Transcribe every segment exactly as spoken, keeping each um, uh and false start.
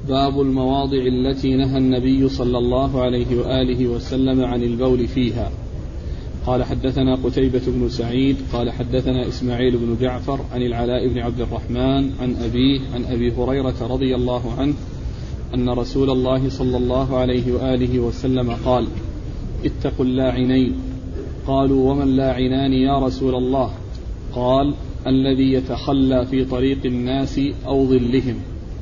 باب المواضع التي نهى النبي صلى الله عليه وآله وسلم عن البول فيها. قال حدثنا قتيبة بن سعيد قال حدثنا إسماعيل بن جعفر عن العلاء بن عبد الرحمن عن أبيه عن أبي هريرة رضي الله عنه أن رسول الله صلى الله عليه وآله وسلم قال: اتقوا اللاعنين. قالوا: وما اللاعنان يا رسول الله؟ قال: الذي يتخلى في طريق الناس أو ظلهم.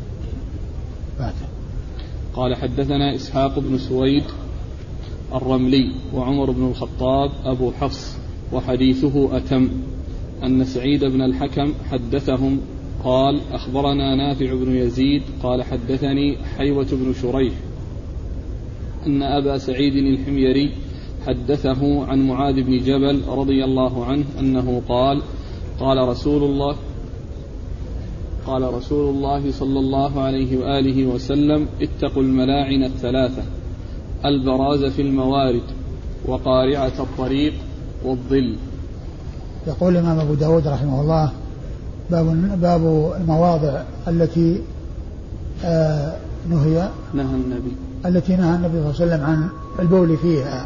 قال حدثنا إسحاق بن سويد الرملي وعمر بن الخطاب أبو حفص وحديثه أتم أن سعيد بن الحكم حدثهم قال: أخبرنا نافع بن يزيد قال حدثني حيوة بن شريح أن أبا سعيد الحميري حدثه عن معاذ بن جبل رضي الله عنه أنه قال: قال رسول الله قال رسول الله صلى الله عليه وآله وسلم: اتقوا الملاعن الثلاثة، البراز في الموارد وقارعة الطريق والظل. يقول الإمام أبو داود رحمه الله: باب, باب المواضع التي آه نهي نهى النبي التي نهى النبي صلى الله عليه وسلم عن البول فيها.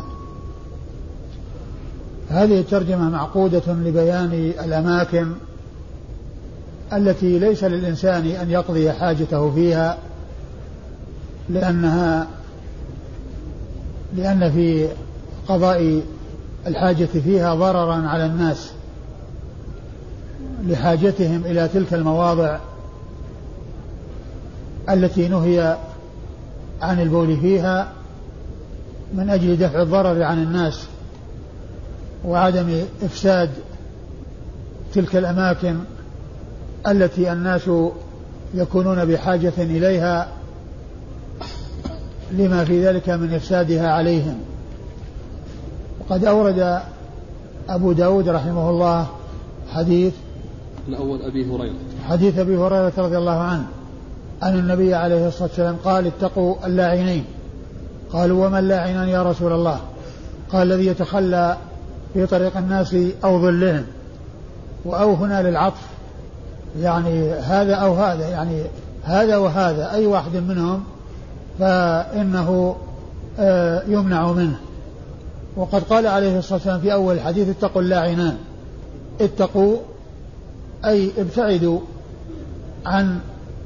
هذه الترجمة معقودة لبيان الأماكن التي ليس للإنسان أن يقضي حاجته فيها، لأنها لأن في قضاء الحاجة فيها ضررا على الناس لحاجتهم إلى تلك المواضع التي نهي عن البول فيها من أجل دفع الضرر عن الناس وعدم إفساد تلك الأماكن التي الناس يكونون بحاجة إليها لما في ذلك من إفسادها عليهم. وقد أورد أبو داود رحمه الله حديث الأول أبي هريرة حديث أبي هريرة رضي الله عنه أن النبي عليه الصلاة والسلام قال: اتقوا اللاعنين. قالوا: وما اللاعنان يا رسول الله؟ قال: الذي يتخلى في طريق الناس أو ظلهم. وأو هنا للعطف، يعني هذا أو هذا، يعني هذا وهذا أي واحد منهم فإنه يمنع منه. وقد قال عليه الصلاة والسلام في أول الحديث: اتقوا اللاعنان. اتقوا أي ابتعدوا عن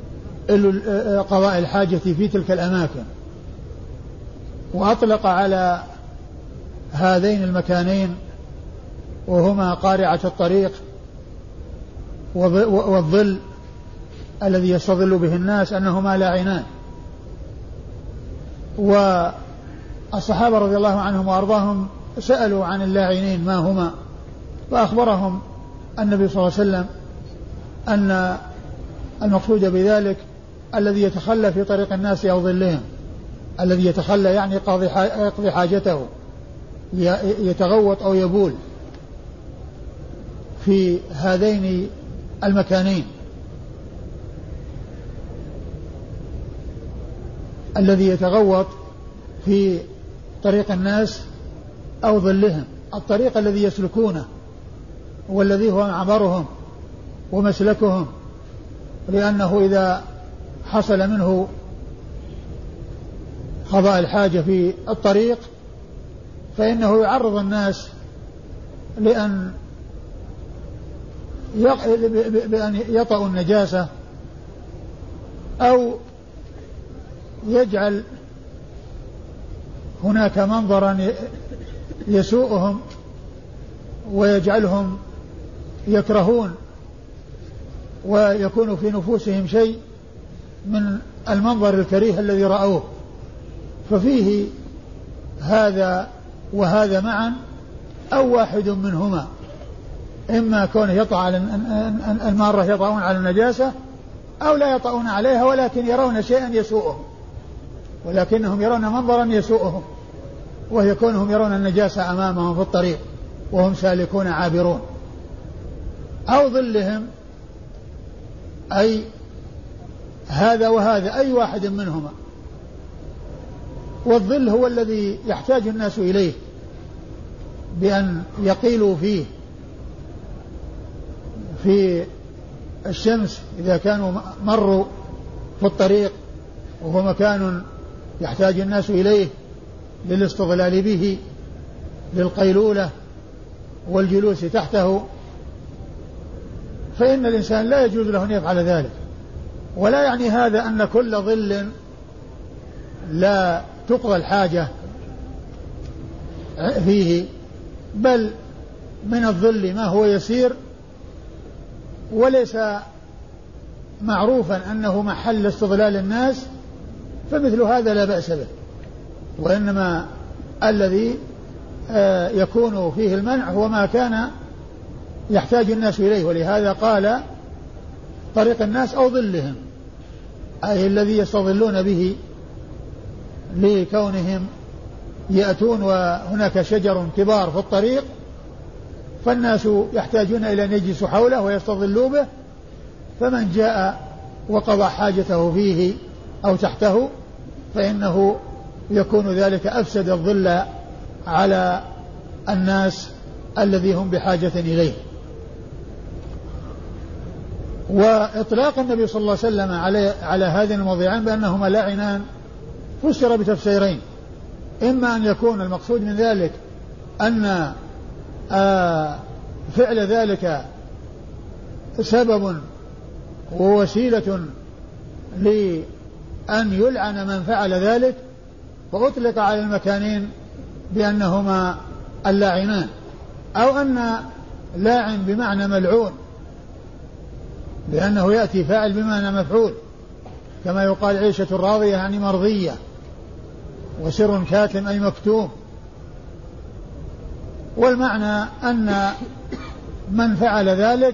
قضاء الحاجة في تلك الأماكن. وأطلق على هذين المكانين وهما قارعة الطريق والظل الذي يستظل به الناس أنهما لاعنان. والصحابة رضي الله عنهم وأرضاهم سألوا عن اللاعنين ما هما، فأخبرهم النبي صلى الله عليه وسلم أن المقصود بذلك الذي يتخلى في طريق الناس أو ظلهم. الذي يتخلى يعني يقضي حاجته، يتغوط أو يبول في هذين المكانين. الذي يتغوط في طريق الناس أو ظلهم، الطريق الذي يسلكونه والذي هو معبرهم ومسلكهم، لأنه إذا حصل منه قضاء الحاجة في الطريق فإنه يعرض الناس لأن بأن يطأوا النجاسة أو يجعل هناك منظرا يسوءهم ويجعلهم يكرهون ويكون في نفوسهم شيء من المنظر الكريه الذي رأوه. ففيه هذا وهذا معا أو واحد منهما، إما كونه يطأ على المارة يطأون على النجاسة أو لا يطأون عليها ولكن يرون شيئا يسوءهم، ولكنهم يرون منظرا يسوءهم، وهي كونهم يرون النجاسة أمامهم في الطريق وهم سالكون عابرون. أو ظلهم أي هذا وهذا أي واحد منهما. والظل هو الذي يحتاج الناس إليه بأن يقيلوا فيه في الشمس إذا كانوا مروا في الطريق وهو مكان يحتاج الناس إليه للاستظلال به، للقيلولة والجلوس تحته، فإن الإنسان لا يجوز له أن يفعل ذلك. ولا يعني هذا أن كل ظل لا تقضى الحاجة فيه، بل من الظل ما هو يسير وليس معروفا أنه محل استظلال الناس، فمثل هذا لا بأس به. وإنما الذي يكون فيه المنع هو ما كان يحتاج الناس إليه، ولهذا قال طريق الناس أو ظلهم، أي الذي يستظلون به لكونهم يأتون وهناك شجر كبار في الطريق، فالناس يحتاجون إلى أن يجلسوا حوله ويستظلوا به، فمن جاء وقضى حاجته فيه أو تحته فإنه يكون ذلك أفسد الظل على الناس الذي هم بحاجة إليه. وإطلاق النبي صلى الله عليه وسلم على, على هذين الموضعين بأنهما لاعنان فسر بتفسيرين: إما أن يكون المقصود من ذلك أن فعل ذلك سبب ووسيلة لأن يلعن من فعل ذلك، فأطلق على المكانين بأنهما اللاعنان، أو أن لاعن بمعنى ملعون لأنه يأتي فاعل بمعنى مفعول، كما يقال عيشة راضية يعني مرضية، وسر كاتم أي مكتوم. والمعنى أن من فعل ذلك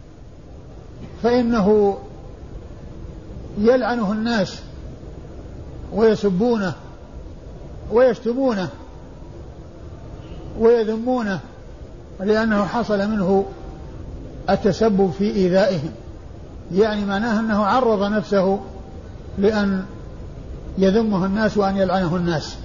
فإنه يلعنه الناس ويسبونه ويشتمونه ويذمونه، لأنه حصل منه التسبب في إيذائهم، يعني معناه أنه عرض نفسه لأن يذمه الناس وأن يلعنه الناس.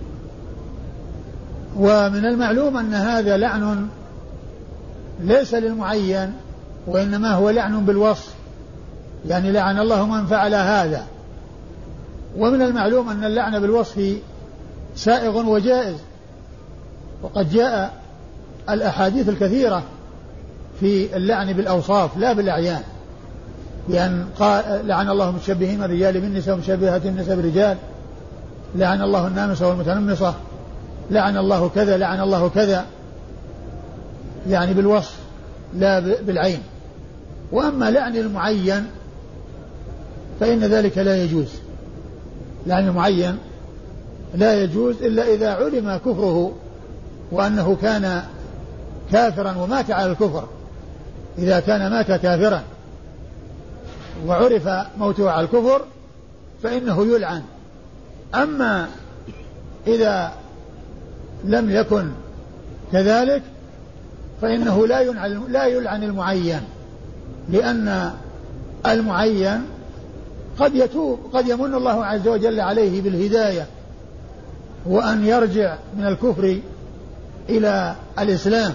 ومن المعلوم أن هذا لعن ليس للمعين، وإنما هو لعن بالوصف، يعني لعن الله من فعل هذا. ومن المعلوم أن اللعن بالوصف سائغ وجائز، وقد جاء الأحاديث الكثيرة في اللعن بالأوصاف لا بالأعيان، لأن قال لعن الله المتشبهين الرجال بالنساء ومشبهات النساء بالرجال، لعن الله النامصة والمتنمصة، لعن الله كذا لعن الله كذا، يعني بالوصف لا بالعين. وأما لعن المعين فإن ذلك لا يجوز، لعن المعين لا يجوز إلا إذا علم كفره وأنه كان كافرا ومات على الكفر. إذا كان مات كافرا وعرف موته على الكفر فإنه يلعن. أما إذا لم يكن كذلك فإنه لا يلعن, لا يلعن المعين، لأن المعين قد يتوب، قد يمن الله عز وجل عليه بالهداية وأن يرجع من الكفر إلى الإسلام.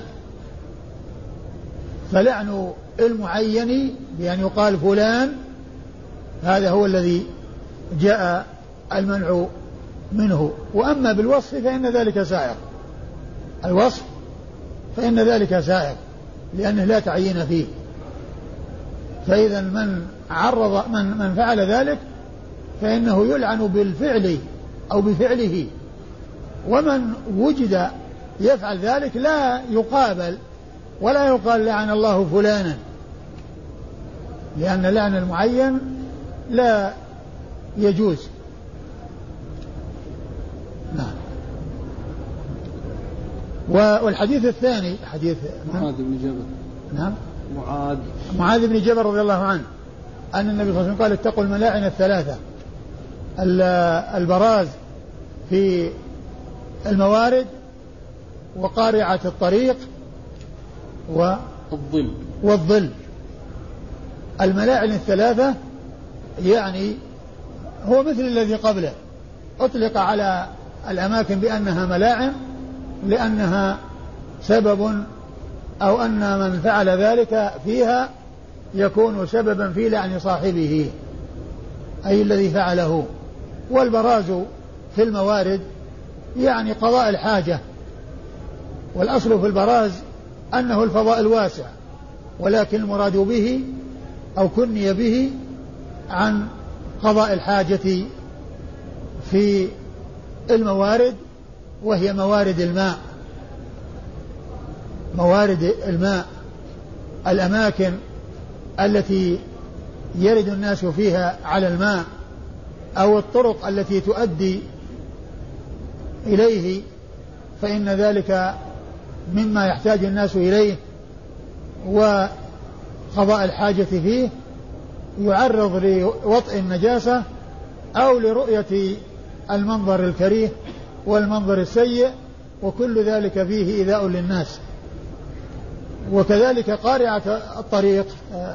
فلعن المعين بأن يقال فلان هذا هو الذي جاء المنع منه. وأما بالوصف فإن ذلك سائغ، الوصف فإن ذلك سائغ لأنه لا تعيين فيه. فإذا من عرض من, من فعل ذلك فإنه يلعن بالفعل أو بفعله، ومن وجد يفعل ذلك لا يقابل ولا يقال لعن الله فلانا، لأن لعن المعين لا يجوز. نعم. والحديث الثاني حديث معاذ بن جبل. نعم. معاذ معاذ بن جبل رضي الله عنه أن النبي صلى الله عليه وسلم قال: اتقوا الملاعن الثلاثة، البراز في الموارد، وقارعة الطريق، والظل والظل. الملاعن الثلاثة يعني هو مثل الذي قبله، أطلق على الأماكن بأنها ملاعن لأنها سبب، أو أن من فعل ذلك فيها يكون سببا في لعن صاحبه، أي الذي فعله، والبراز في الموارد يعني قضاء الحاجة، والأصل في البراز أنه الفضاء الواسع، ولكن المراد به أو كني به عن قضاء الحاجة في الموارد، وهي موارد الماء، موارد الماء، الأماكن التي يرد الناس فيها على الماء، أو الطرق التي تؤدي إليه، فإن ذلك مما يحتاج الناس إليه، وقضاء الحاجة فيه يعرض لوطئ النجاسة أو لرؤية المنظر الكريه والمنظر السيء، وكل ذلك فيه إيذاء للناس. وكذلك قارعة الطريق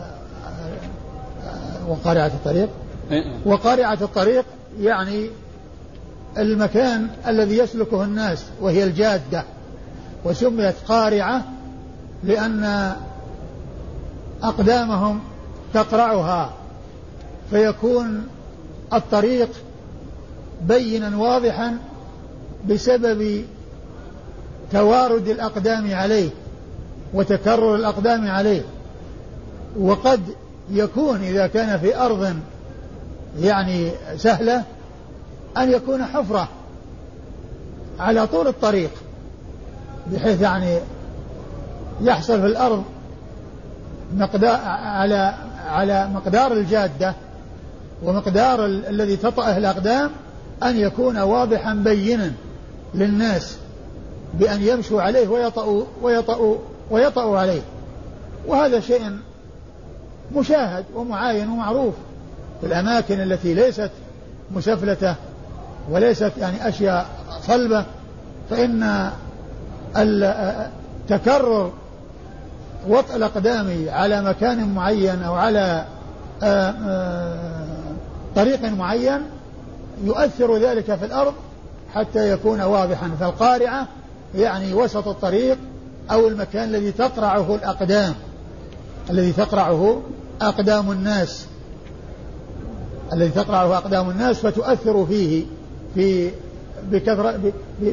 وقارعة الطريق وقارعة الطريق يعني المكان الذي يسلكه الناس، وهي الجادة، وسميت قارعة لأن أقدامهم تقرعها، فيكون الطريق بينا واضحا بسبب توارد الأقدام عليه وتكرر الأقدام عليه. وقد يكون إذا كان في أرض يعني سهلة أن يكون حفرة على طول الطريق، بحيث يعني يحصل في الأرض مقدار على على مقدار الجادة ومقدار ال- الذي تطأه الأقدام أن يكون واضحا بينا للناس بأن يمشوا عليه ويطأوا ويطأوا ويطأوا عليه. وهذا شيء مشاهد ومعاين ومعروف في الأماكن التي ليست مسفلتة وليست يعني أشياء صلبة، فإن تكرر وطأ الأقدام على مكان معين أو على آآ آآ طريق معين يؤثر ذلك في الأرض حتى يكون واضحا. فالقارعة يعني وسط الطريق أو المكان الذي تقرعه الأقدام الذي تقرعه أقدام الناس الذي تقرعه أقدام الناس فتؤثر فيه في بكثرة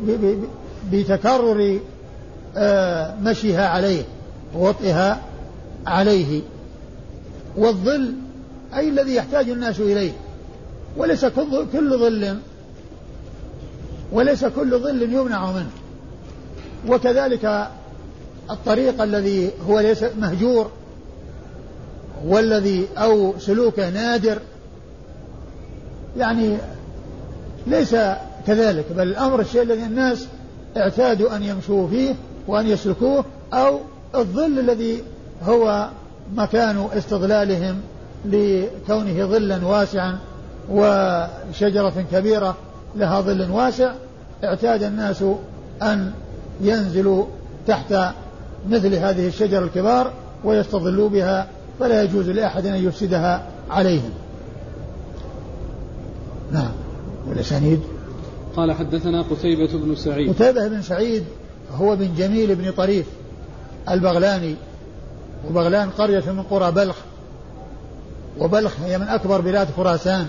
بتكرر مشيها عليه ووطئها عليه. والظل أي الذي يحتاج الناس إليه، وليس كل ظل وليس كل ظل يمنع منه. وكذلك الطريق الذي هو ليس مهجور والذي أو سلوكه نادر يعني ليس كذلك، بل الأمر الشيء الذي الناس اعتادوا أن يمشوا فيه وأن يسلكوه، أو الظل الذي هو مكان استظلالهم لكونه ظلا واسعا وشجرة كبيرة لها ظل واسع، اعتاد الناس أن ينزلوا تحت مثل هذه الشجر الكبار ويستظلوا بها، فلا يجوز لأحد أن يفسدها عليهم. نعم. والأسانيد قال حدثنا قتيبة بن سعيد. قتيبة بن سعيد هو بن جميل بن طريف البغلاني، وبغلان قرية من قرى بلخ، وبلخ هي من أكبر بلاد خراسان،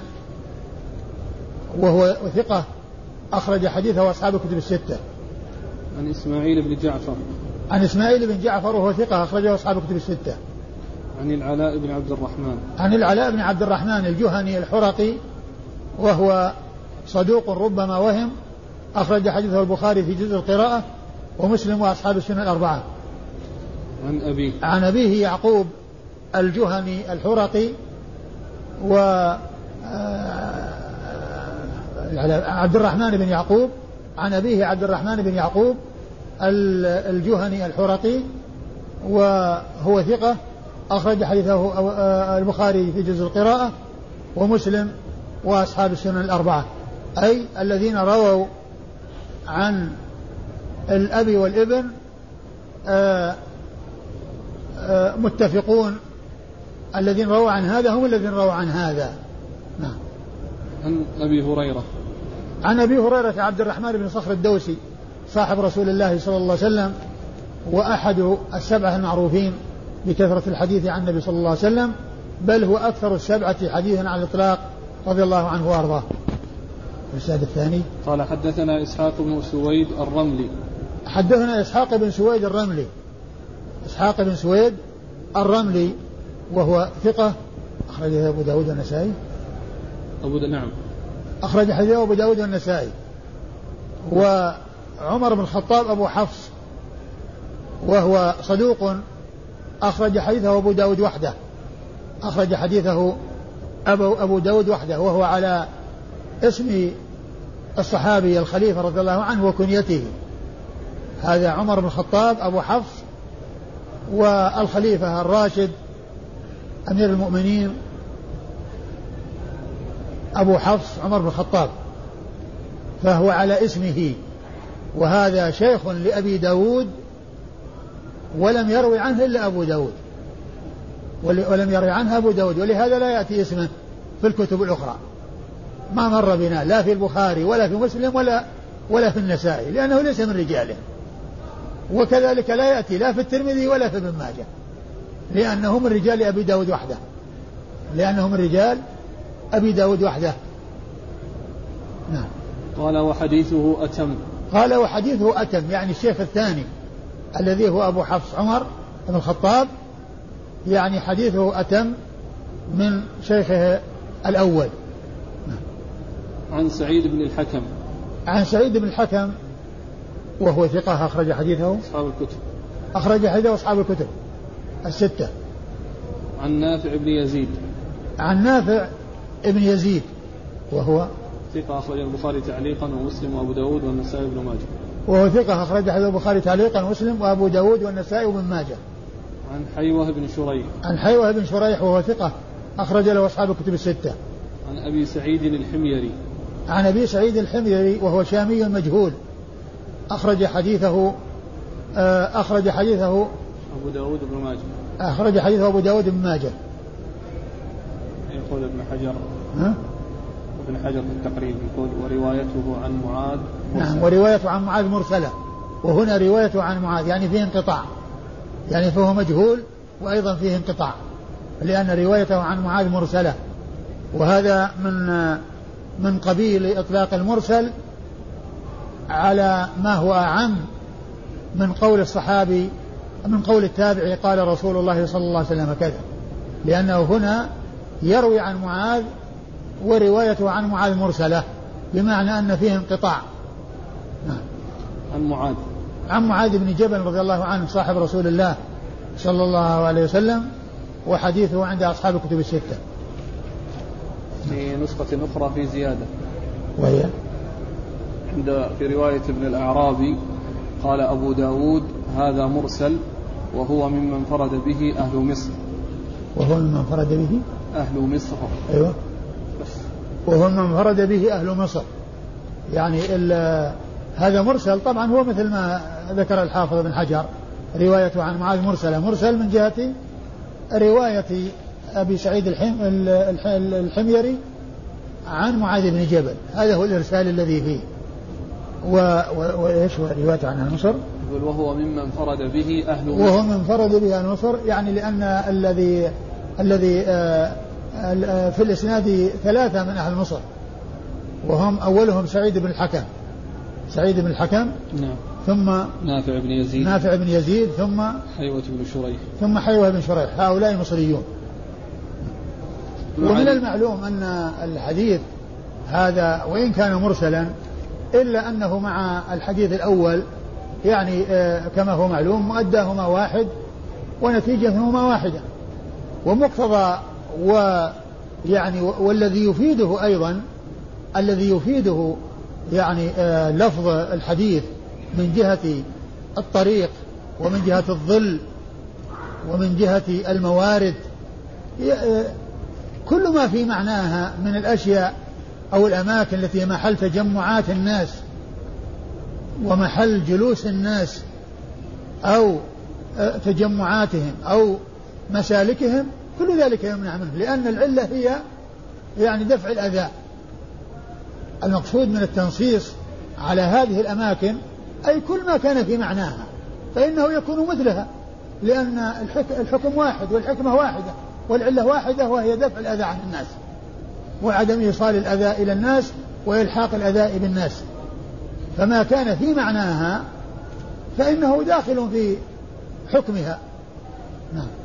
وهو ثقة أخرج حديثه أصحاب الكتب الستة. عن إسماعيل بن جعفر. عن إسماعيل بن جعفر وهو ثقة أخرجه أصحاب الكتب الستة. عن العلاء بن عبد الرحمن. عن العلاء بن عبد الرحمن الجهني الحرقي، وهو صدوق ربما وهم، أخرج حديثه البخاري في جزء القراءة ومسلم وأصحاب السنة الأربعة. عن أبيه. عن أبيه يعقوب الجهني الحرقي، و عبد الرحمن بن يعقوب، عن أبيه عبد الرحمن بن يعقوب الجهني الحرقي، وهو ثقة أخرج حديثه البخاري في جزء القراءة ومسلم وأصحاب السنن الأربعة، أي الذين رووا عن الأب والابن متفقون، الذين رووا عن هذا هم الذين رووا عن هذا. نعم. عن أبي هريرة. عن أبي هريرة عبد الرحمن بن صخر الدوسي صاحب رسول الله صلى الله عليه وسلم، وأحد السبعة المعروفين بكثرة الحديث عن النبي صلى الله عليه وسلم، بل هو أكثر السبعة حديثا على الإطلاق رضي الله عنه وأرضاه. الإسناد الثاني قال حدثنا إسحاق بن سويد الرملي. حدثنا إسحاق بن سويد الرملي إسحاق بن سويد الرملي وهو ثقة أخرجه أبو داود والنسائي. أبو دا نعم أخرج حديثه أبو داود والنسائي. وعمر بن الخطاب أبو حفص وهو صدوق أخرج حديثه أبو داود وحده أخرج حديثه أبو, أبو داود وحده وهو على اسم الصحابي الخليفة رضي الله عنه وكنيته. هذا عمر بن الخطاب أبو حفص والخليفة الراشد أمير المؤمنين أبو حفص عمر بن الخطاب فهو على اسمه. وهذا شيخ لأبي داود ولم يروي عنه إلا أبو داود ولم يروي عنه أبو داود ولهذا لا يأتي اسمه في الكتب الأخرى ما مر بنا لا في البخاري ولا في مسلم ولا ولا في النسائي لأنه ليس من رجاله. وكذلك لا يأتي لا في الترمذي ولا في ابن ماجه لأنه من رجال أبي داود وحده لأنه من رجال أبي داود وحده. نعم. قال وحديثه أتم. قال وحديثه أتم يعني الشيخ الثاني الذي هو أبو حفص عمر بن الخطاب يعني حديثه أتم من شيخه الأول. نعم. عن سعيد بن الحكم. عن سعيد بن الحكم وهو ثقة أخرج حديثه أصحاب الكتب. أخرج حديثه أصحاب الكتب الستة. عن نافع بن يزيد. عن نافع ابن يزيد وهو ثقة أخرج البخاري تعليقا ومسلم وأبو داود والنسائي وابن ماجه. وهو ثقة أخرج حديث البخاري تعليقا ومسلم وأبو داود والنسائي وابن ماجه. عن حيوة بن شريح. عن حيوة بن شريح وهو ثقة أخرج له أصحاب الكتب الستة. عن أبي سعيد الحميري. عن أبي سعيد الحميري وهو شامي مجهول أخرج حديثه أخرج حديثه أبو داود بن ماجه. أخرج حديثه أبو داود بن ماجه. يقول ابن حجر ها؟ ابن حجر في التقريب يقول وروايته عن معاذ مرسلة. نعم وروايته عن معاذ مرسلة وهنا روايته عن معاذ يعني فيه انقطاع يعني فهو مجهول وأيضا فيه انقطاع لأن روايته عن معاذ مرسلة وهذا من من قبيل إطلاق المرسل على ما هو أعم من قول الصحابي من قول التابعي قال رسول الله صلى الله عليه وسلم كذا لأنه هنا يروي عن معاذ وروايته عن معاذ مرسلة بمعنى أن فيه انقطاع. نعم. عن معاذ عن معاذ بن جبل رضي الله عنه صاحب رسول الله صلى الله عليه وسلم وحديثه عند أصحاب الكتب الستة. في نسخة أخرى في زيادة وهي عند في رواية ابن الأعرابي قال أبو داود هذا مرسل وهو ممن فرد به أهل مصر. وهو ممن فرد به أهل مصر. أيوة. بس. وهو ممن فرد به أهل مصر يعني هذا مرسل طبعا هو مثل ما ذكر الحافظ بن حجر روايته عن معاذ مرسلة مرسل من جهة رواية أبي سعيد الحميري عن معاذ بن جبل هذا هو الإرسال الذي فيه. وإيش هو روايته عن مصر وهو ممن فرد به أهل مصر. وهو من فرد به أهل مصر يعني لأن الذي الذي في الإسناد ثلاثة من أهل مصر وهم أولهم سعيد بن الحكم سعيد بن الحكم نعم. ثم نافع بن يزيد نافع بن يزيد ثم حيوة بن شريح ثم حيوة بن شريح هؤلاء مصريون. ومن المعلوم أن الحديث هذا وإن كان مرسلا إلا أنه مع الحديث الأول يعني كما هو معلوم مؤداهما واحد ونتيجتهما واحدة ومقتضى ويعني والذي يفيده أيضا الذي يفيده يعني لفظ الحديث من جهة الطريق ومن جهة الظل ومن جهة الموارد كل ما في معناها من الأشياء أو الأماكن التي محل تجمعات الناس ومحل جلوس الناس أو تجمعاتهم أو مسالكهم كل ذلك يمنع منه لأن العلة هي يعني دفع الأذى. المقصود من التنصيص على هذه الأماكن أي كل ما كان في معناها فإنه يكون مثلها لأن الحكم واحد والحكمة واحدة والعلة واحدة وهي دفع الأذى عن الناس وعدم إيصال الأذى إلى الناس وإلحاق الأداء بالناس، فما كان في معناها فإنه داخل في حكمها. نعم.